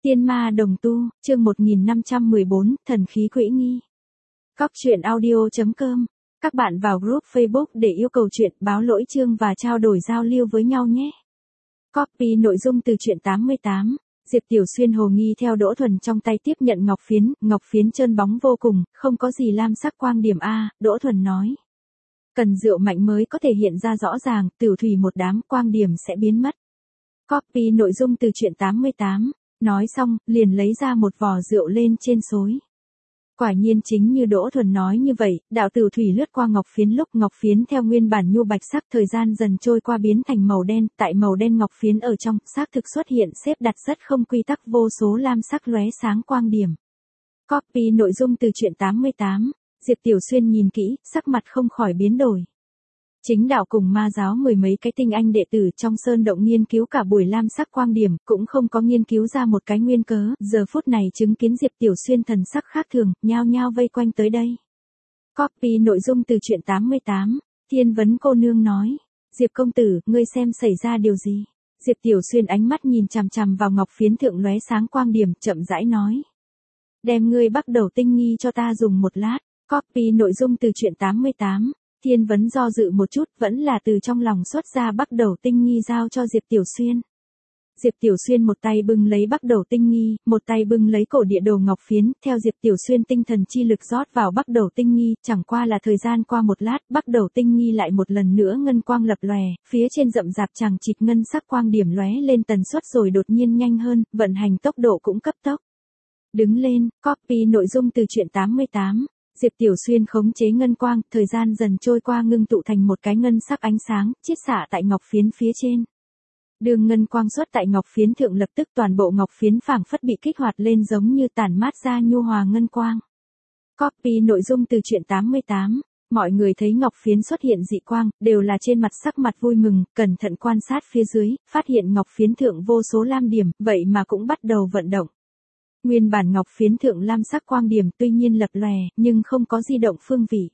Tiên ma đồng tu, chương 1514, thần khí quỹ nghi. Cóc truyện audio.com. Các bạn vào group Facebook để yêu cầu truyện, báo lỗi chương và trao đổi giao lưu với nhau nhé. Copy nội dung từ truyện 88. Diệp Tiểu Xuyên hồ nghi theo Đỗ Thuần trong tay tiếp nhận ngọc phiến trơn bóng vô cùng, không có gì lam sắc quang điểm a, Đỗ Thuần nói. Cần rượu mạnh mới có thể hiện ra rõ ràng, tiểu thủy một đám quang điểm sẽ biến mất. Copy nội dung từ truyện 88. Nói xong, liền lấy ra một vò rượu lên trên xối. Quả nhiên chính như Đỗ Thuần nói như vậy, đạo tử thủy lướt qua ngọc phiến lúc ngọc phiến theo nguyên bản nhu bạch sắc thời gian dần trôi qua biến thành màu đen, tại màu đen ngọc phiến ở trong, xác thực xuất hiện xếp đặt rất không quy tắc vô số lam sắc lóe sáng quang điểm. Copy nội dung từ truyện 88, Diệp Tiểu Xuyên nhìn kỹ, sắc mặt không khỏi biến đổi. Chính đạo cùng ma giáo mười mấy cái tinh anh đệ tử trong sơn động nghiên cứu cả buổi lam sắc quang điểm, cũng không có nghiên cứu ra một cái nguyên cớ, giờ phút này chứng kiến Diệp Tiểu Xuyên thần sắc khác thường, nhao nhao vây quanh tới đây. Copy nội dung từ truyện 88, Thiên Vấn cô nương nói, Diệp công tử, ngươi xem xảy ra điều gì? Diệp Tiểu Xuyên ánh mắt nhìn chằm chằm vào ngọc phiến thượng lóe sáng quang điểm, chậm rãi nói. Đem ngươi bắt đầu tinh nghi cho ta dùng một lát. Copy nội dung từ truyện 88. Thiên Vấn do dự một chút, vẫn là từ trong lòng xuất ra bắt đầu tinh nghi giao cho Diệp Tiểu Xuyên. Diệp Tiểu Xuyên một tay bưng lấy bắt đầu tinh nghi, một tay bưng lấy cổ địa đồ ngọc phiến, theo Diệp Tiểu Xuyên tinh thần chi lực rót vào bắt đầu tinh nghi, chẳng qua là thời gian qua một lát, bắt đầu tinh nghi lại một lần nữa ngân quang lập lòe, phía trên rậm rạp chằng chịt ngân sắc quang điểm lóe lên tần suất rồi đột nhiên nhanh hơn, vận hành tốc độ cũng cấp tốc. Đứng lên, copy nội dung từ truyện 88. Diệp Tiểu Xuyên khống chế ngân quang, thời gian dần trôi qua ngưng tụ thành một cái ngân sắc ánh sáng, chiết xạ tại ngọc phiến phía trên. Đường ngân quang xuất tại ngọc phiến thượng lập tức toàn bộ ngọc phiến phảng phất bị kích hoạt lên giống như tản mát ra nhu hòa ngân quang. Copy nội dung từ truyện 88. Mọi người thấy ngọc phiến xuất hiện dị quang, đều là trên mặt sắc mặt vui mừng, cẩn thận quan sát phía dưới, phát hiện ngọc phiến thượng vô số lam điểm, vậy mà cũng bắt đầu vận động. Nguyên bản ngọc phiến thượng lam sắc quang điểm tuy nhiên lập lòe, nhưng không có di động phương vị.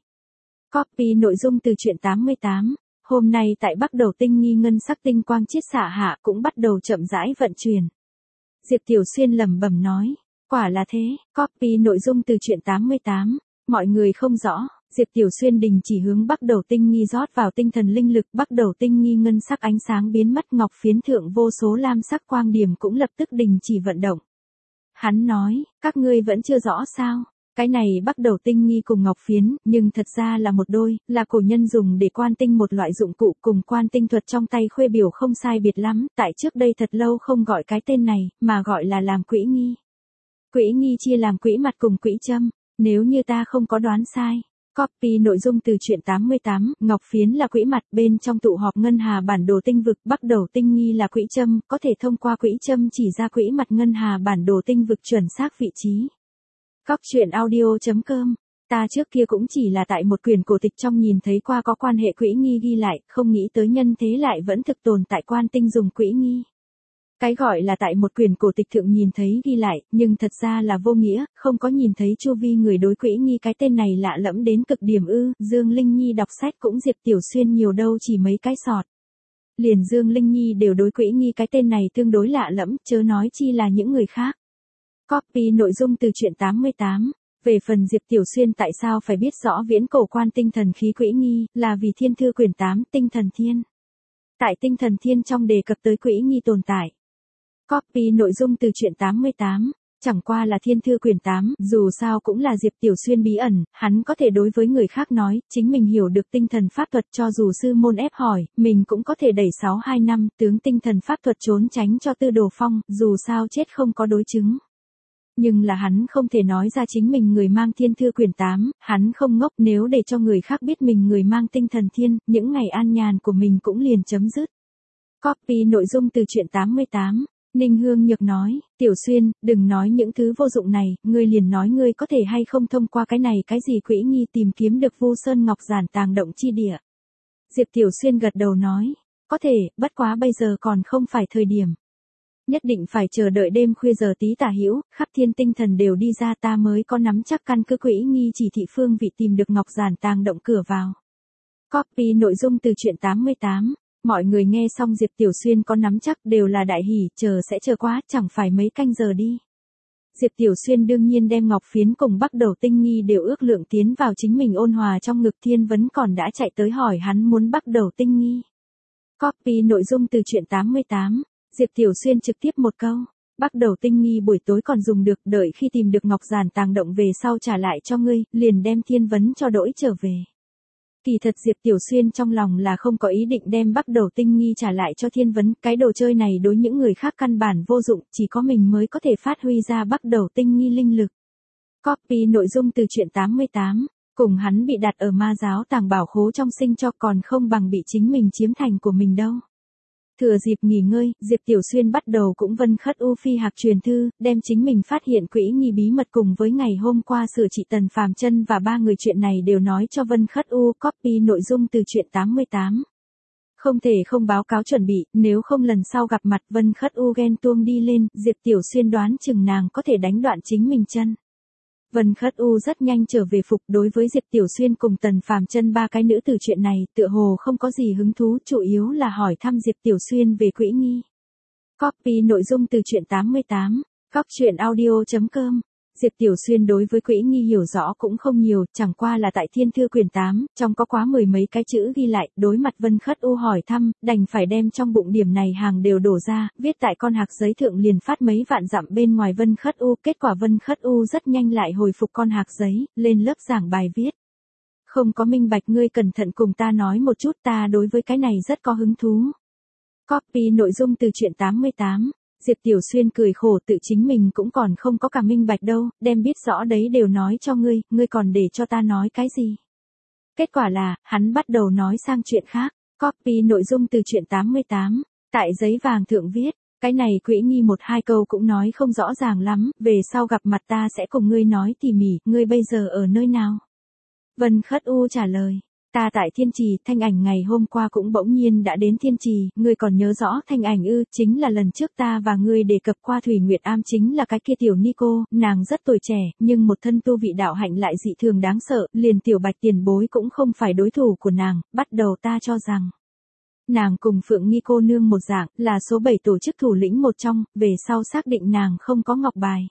Copy nội dung từ truyện 88. Hôm nay tại bắt đầu tinh nghi ngân sắc tinh quang chiết xạ hạ cũng bắt đầu chậm rãi vận chuyển. Diệp Tiểu Xuyên lẩm bẩm nói, quả là thế. Copy nội dung từ truyện 88. Mọi người không rõ, Diệp Tiểu Xuyên đình chỉ hướng bắt đầu tinh nghi rót vào tinh thần linh lực, bắt đầu tinh nghi ngân sắc ánh sáng biến mất, ngọc phiến thượng vô số lam sắc quang điểm cũng lập tức đình chỉ vận động. Hắn nói, các ngươi vẫn chưa rõ sao? Cái này bắt đầu tinh nghi cùng ngọc phiến, nhưng thật ra là một đôi, là cổ nhân dùng để quan tinh một loại dụng cụ cùng quan tinh thuật trong tay khuê biểu không sai biệt lắm, tại trước đây thật lâu không gọi cái tên này, mà gọi là làm quỹ nghi. Quỹ nghi chia làm quỹ mặt cùng quỹ châm, nếu như ta không có đoán sai. Copy nội dung từ truyện 88, ngọc phiến là quỹ mặt, bên trong tụ họp ngân hà bản đồ tinh vực, bắt đầu tinh nghi là quỹ châm, có thể thông qua quỹ châm chỉ ra quỹ mặt ngân hà bản đồ tinh vực chuẩn xác vị trí. Cóc truyện audio.com. Ta trước kia cũng chỉ là tại một quyển cổ tịch trong nhìn thấy qua có quan hệ quỹ nghi ghi lại, không nghĩ tới nhân thế lại vẫn thực tồn tại quan tinh dùng quỹ nghi. Cái gọi là tại một quyển cổ tịch thượng nhìn thấy ghi lại, nhưng thật ra là vô nghĩa, không có nhìn thấy chu vi người đối quỹ nghi cái tên này lạ lẫm đến cực điểm ư. Dương Linh Nhi đọc sách cũng Diệp Tiểu Xuyên nhiều đâu chỉ mấy cái sọt. Liền Dương Linh Nhi đều đối quỹ nghi cái tên này tương đối lạ lẫm, chớ nói chi là những người khác. Copy nội dung từ truyện 88. Về phần Diệp Tiểu Xuyên tại sao phải biết rõ viễn cổ quan tinh thần khí quỹ nghi, là vì Thiên Thư quyển 8 tinh thần thiên. Tại tinh thần thiên trong đề cập tới quỹ nghi tồn tại. Copy nội dung từ truyện 88. Chẳng qua là Thiên Thư quyển 8, dù sao cũng là Diệp Tiểu Xuyên bí ẩn, hắn có thể đối với người khác nói, chính mình hiểu được tinh thần pháp thuật cho dù sư môn ép hỏi, mình cũng có thể đẩy 6-2 năm, tướng tinh thần pháp thuật trốn tránh cho Tư Đồ Phong, dù sao chết không có đối chứng. Nhưng là hắn không thể nói ra chính mình người mang Thiên Thư quyển 8, hắn không ngốc, nếu để cho người khác biết mình người mang tinh thần thiên, những ngày an nhàn của mình cũng liền chấm dứt. Copy nội dung từ truyện 88. Ninh Hương Nhược nói, Tiểu Xuyên, đừng nói những thứ vô dụng này, ngươi liền nói ngươi có thể hay không thông qua cái này cái gì quỹ nghi tìm kiếm được Vu Sơn Ngọc Giản tàng động chi địa. Diệp Tiểu Xuyên gật đầu nói, có thể, bất quá bây giờ còn không phải thời điểm. Nhất định phải chờ đợi đêm khuya giờ tí tả hữu, khắp thiên tinh thần đều đi ra ta mới có nắm chắc căn cứ quỹ nghi chỉ thị phương vị tìm được Ngọc Giản tàng động cửa vào. Copy nội dung từ truyện 88. Mọi người nghe xong Diệp Tiểu Xuyên có nắm chắc đều là đại hỉ, sẽ chờ quá, chẳng phải mấy canh giờ đi. Diệp Tiểu Xuyên đương nhiên đem ngọc phiến cùng Bắc Đầu Tinh Nghi đều ước lượng tiến vào chính mình ôn hòa trong ngực. Thiên Vấn còn đã chạy tới hỏi hắn muốn Bắc Đầu Tinh Nghi. Copy nội dung từ truyện 88, Diệp Tiểu Xuyên trực tiếp một câu. Bắc Đầu Tinh Nghi buổi tối còn dùng được, đợi khi tìm được ngọc giản tàng động về sau trả lại cho ngươi, liền đem Thiên Vấn cho đỗi trở về. Kỳ thật Diệp Tiểu Xuyên trong lòng là không có ý định đem Bắc Đầu Tinh Nghi trả lại cho Thiên Vấn, cái đồ chơi này đối những người khác căn bản vô dụng, chỉ có mình mới có thể phát huy ra Bắc Đầu Tinh Nghi linh lực. Copy nội dung từ truyện 88, cùng hắn bị đặt ở ma giáo tàng bảo khố trong sinh cho còn không bằng bị chính mình chiếm thành của mình đâu. Thừa dịp nghỉ ngơi, Diệp Tiểu Xuyên bắt đầu cũng Vân Khất U phi hạc truyền thư, đem chính mình phát hiện quỹ nghi bí mật cùng với ngày hôm qua sửa trị Tần Phàm Chân và 3 người chuyện này đều nói cho Vân Khất U. Copy nội dung từ truyện 88. Không thể không báo cáo chuẩn bị, nếu không lần sau gặp mặt Vân Khất U ghen tuông đi lên, Diệp Tiểu Xuyên đoán chừng nàng có thể đánh đoạn chính mình chân. Vân Khất U rất nhanh trở về phục, đối với Diệp Tiểu Xuyên cùng Tần Phàm Chân 3 cái nữ từ chuyện này, tựa hồ không có gì hứng thú, chủ yếu là hỏi thăm Diệp Tiểu Xuyên về quỹ nghi. Copy nội dung từ truyện 88, goctruyện.audio.com. Diệp Tiểu Xuyên đối với quỹ nghi hiểu rõ cũng không nhiều, chẳng qua là tại Thiên Thư quyển 8, trong có quá mười mấy cái chữ ghi lại, đối mặt Vân Khất U hỏi thăm, đành phải đem trong bụng điểm này hàng đều đổ ra, viết tại con hạc giấy thượng liền phát mấy vạn dặm bên ngoài Vân Khất U. Kết quả Vân Khất U rất nhanh lại hồi phục con hạc giấy, lên lớp giảng bài viết. Không có minh bạch, ngươi cẩn thận cùng ta nói một chút, ta đối với cái này rất có hứng thú. Copy nội dung từ truyện 88. Diệp Tiểu Xuyên cười khổ, tự chính mình cũng còn không có cả minh bạch đâu, đem biết rõ đấy đều nói cho ngươi, ngươi còn để cho ta nói cái gì. Kết quả là, hắn bắt đầu nói sang chuyện khác. Copy nội dung từ truyện 88, tại giấy vàng thượng viết, cái này quỹ nghi 1-2 câu cũng nói không rõ ràng lắm, về sau gặp mặt ta sẽ cùng ngươi nói tỉ mỉ, ngươi bây giờ ở nơi nào? Vân Khất U trả lời. Ta tại Thiên Trì, Thanh Ảnh ngày hôm qua cũng bỗng nhiên đã đến Thiên Trì, ngươi còn nhớ rõ Thanh Ảnh ư? Chính là lần trước ta và ngươi đề cập qua Thủy Nguyệt Am, chính là cái kia tiểu ni cô, nàng rất tuổi trẻ, nhưng một thân tu vị đạo hạnh lại dị thường đáng sợ, liền tiểu Bạch tiền bối cũng không phải đối thủ của nàng, bắt đầu ta cho rằng nàng cùng Phượng Nghi cô nương một dạng, là số 7 tổ chức thủ lĩnh một trong, về sau xác định nàng không có ngọc bài.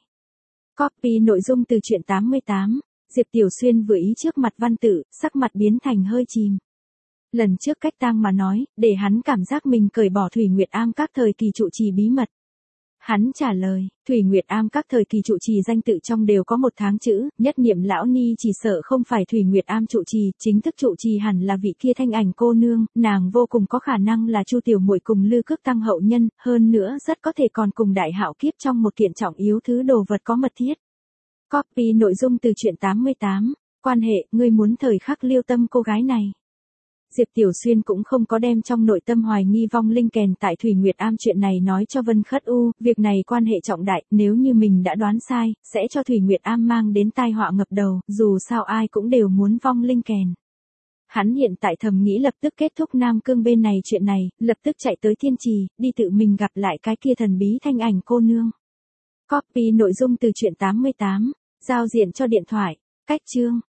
Copy nội dung từ truyện 88. Diệp Tiểu Xuyên vừa ý trước mặt văn tự, sắc mặt biến thành hơi chìm. Lần trước cách tang mà nói, để hắn cảm giác mình cởi bỏ Thủy Nguyệt Am các thời kỳ trụ trì bí mật. Hắn trả lời, Thủy Nguyệt Am các thời kỳ trụ trì danh tự trong đều có một tháng chữ, nhất niệm lão ni chỉ sợ không phải Thủy Nguyệt Am trụ trì, chính thức trụ trì hẳn là vị kia Thanh Ảnh cô nương, nàng vô cùng có khả năng là Chu tiểu muội cùng Lư Cước tăng hậu nhân, hơn nữa rất có thể còn cùng Đại Hạo Kiếp trong một kiện trọng yếu thứ đồ vật có mật thiết. Copy nội dung từ truyện 88, quan hệ, ngươi muốn thời khắc lưu tâm cô gái này. Diệp Tiểu Xuyên cũng không có đem trong nội tâm hoài nghi vong linh kèn tại Thủy Nguyệt Am chuyện này nói cho Vân Khất U, việc này quan hệ trọng đại, nếu như mình đã đoán sai, sẽ cho Thủy Nguyệt Am mang đến tai họa ngập đầu, dù sao ai cũng đều muốn vong linh kèn. Hắn hiện tại thầm nghĩ lập tức kết thúc Nam Cương bên này chuyện này, lập tức chạy tới Thiên Trì, đi tự mình gặp lại cái kia thần bí Thanh Ảnh cô nương. Copy nội dung từ truyện 88, giao diện cho điện thoại, cách chương.